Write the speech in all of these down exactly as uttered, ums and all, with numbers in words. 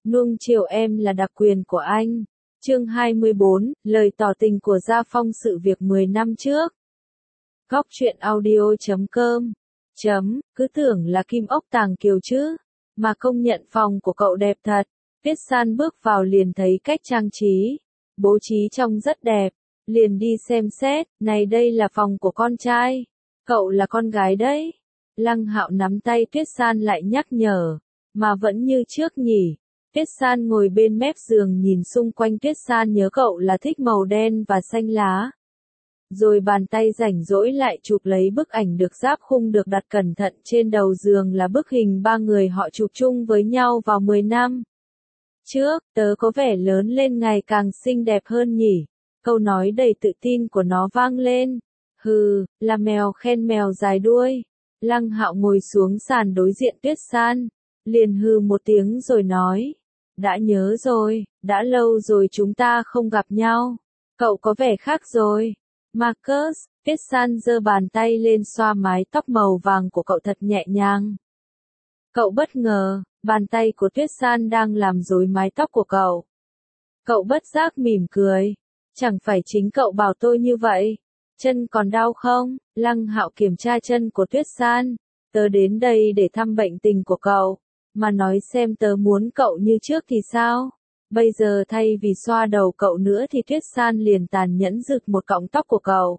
Nuông chiều em là đặc quyền của anh. Chương hai mươi bốn, lời tỏ tình của Gia Phong sự việc mười năm trước. Góc truyện audio chấm com. Chấm, cứ tưởng là kim ốc tàng kiều chứ. Mà công nhận phòng của cậu đẹp thật. Tuyết San bước vào liền thấy cách trang trí. Bố trí trông rất đẹp. Liền đi xem xét, này đây là phòng của con trai. Cậu là con gái đấy. Lăng Hạo nắm tay Tuyết San lại nhắc nhở. Mà vẫn như trước nhỉ. Tuyết San ngồi bên mép giường nhìn xung quanh. Tuyết San nhớ cậu là thích màu đen và xanh lá. Rồi bàn tay rảnh rỗi lại chụp lấy bức ảnh được ráp khung được đặt cẩn thận trên đầu giường là bức hình ba người họ chụp chung với nhau vào mười năm trước. Tớ có vẻ lớn lên ngày càng xinh đẹp hơn nhỉ. Câu nói đầy tự tin của nó vang lên. Hừ, là mèo khen mèo dài đuôi. Lăng Hạo ngồi xuống sàn đối diện Tuyết San. Liền hừ một tiếng rồi nói. Đã nhớ rồi, đã lâu rồi chúng ta không gặp nhau. Cậu có vẻ khác rồi. Marcus, Tuyết San giơ bàn tay lên xoa mái tóc màu vàng của cậu thật nhẹ nhàng. Cậu bất ngờ, bàn tay của Tuyết San đang làm rối mái tóc của cậu. Cậu bất giác mỉm cười. Chẳng phải chính cậu bảo tôi như vậy. Chân còn đau không? Lăng Hạo kiểm tra chân của Tuyết San. Tớ đến đây để thăm bệnh tình của cậu. Mà nói xem tớ muốn cậu như trước thì sao? Bây giờ thay vì xoa đầu cậu nữa thì Tuyết San liền tàn nhẫn rực một cọng tóc của cậu.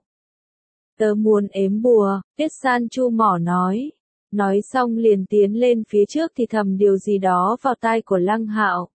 Tớ muốn ếm bùa, Tuyết San chu mỏ nói. Nói xong liền tiến lên phía trước thì thầm điều gì đó vào tai của Lăng Hạo.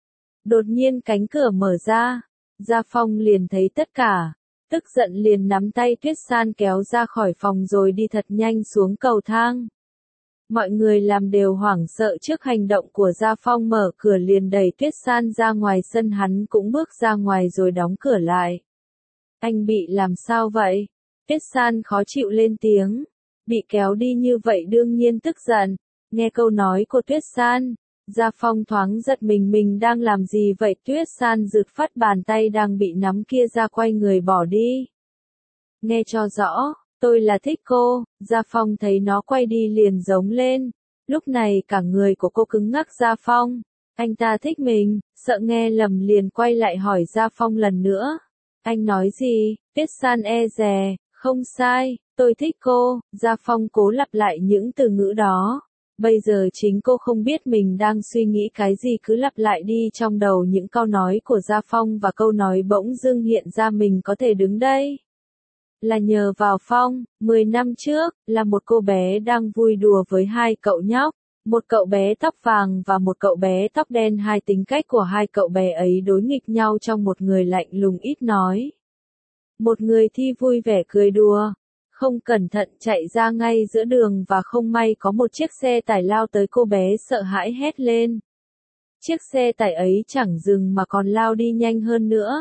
Đột nhiên cánh cửa mở ra. Gia Phong liền thấy tất cả. Tức giận liền nắm tay Tuyết San kéo ra khỏi phòng rồi đi thật nhanh xuống cầu thang. Mọi người làm đều hoảng sợ trước hành động của Gia Phong, mở cửa liền đẩy Tuyết San ra ngoài sân, hắn cũng bước ra ngoài rồi đóng cửa lại. Anh bị làm sao vậy? Tuyết San khó chịu lên tiếng. Bị kéo đi như vậy đương nhiên tức giận. Nghe câu nói của Tuyết San, Gia Phong thoáng giật mình, mình đang làm gì vậy? Tuyết San giật phát bàn tay đang bị nắm kia ra, quay người bỏ đi. Nghe cho rõ. Tôi là thích cô. Gia Phong thấy nó quay đi liền giống lên. Lúc này cả người của cô cứng ngắc. Gia Phong, anh ta thích mình. Sợ nghe lầm liền quay lại hỏi Gia Phong lần nữa. Anh nói gì? Tuyết San e dè. Không sai, tôi thích cô. Gia Phong cố lặp lại những từ ngữ đó. Bây giờ chính cô không biết mình đang suy nghĩ cái gì, cứ lặp lại đi trong đầu những câu nói của Gia Phong, và câu nói bỗng dưng hiện ra mình có thể đứng đây. Là nhờ vào Phong. Mười năm trước, là một cô bé đang vui đùa với hai cậu nhóc. Một cậu bé tóc vàng và một cậu bé tóc đen. Hai tính cách của hai cậu bé ấy đối nghịch nhau trong một người lạnh lùng ít nói. Một người thì vui vẻ cười đùa. Không cẩn thận chạy ra ngay giữa đường và không may có một chiếc xe tải lao tới, cô bé sợ hãi hét lên. Chiếc xe tải ấy chẳng dừng mà còn lao đi nhanh hơn nữa.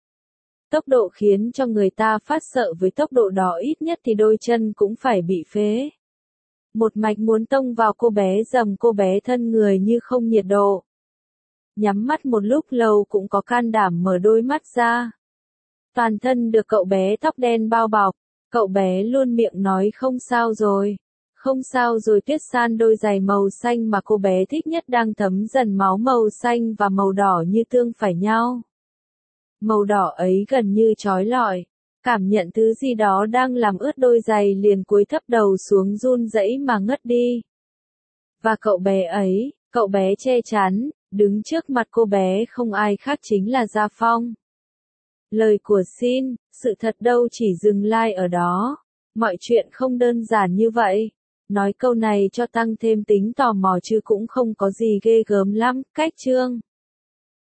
Tốc độ khiến cho người ta phát sợ, với tốc độ đó ít nhất thì đôi chân cũng phải bị phế. Một mạch muốn tông vào cô bé, dầm cô bé thân người như không nhiệt độ. Nhắm mắt một lúc lâu cũng có can đảm mở đôi mắt ra. Toàn thân được cậu bé tóc đen bao bọc. Cậu bé luôn miệng nói không sao rồi. Không sao rồi. Tuyết San đôi giày màu xanh mà cô bé thích nhất đang thấm dần máu màu xanh và màu đỏ như tương phải nhau. Màu đỏ ấy gần như chói lọi. Cảm nhận thứ gì đó đang làm ướt đôi giày liền cúi thấp đầu xuống run rẩy mà ngất đi. Và cậu bé ấy, cậu bé che chắn, đứng trước mặt cô bé không ai khác chính là Gia Phong. Lời của Xin, sự thật đâu chỉ dừng lại ở đó. Mọi chuyện không đơn giản như vậy. Nói câu này cho tăng thêm tính tò mò chứ cũng không có gì ghê gớm lắm. Cách chương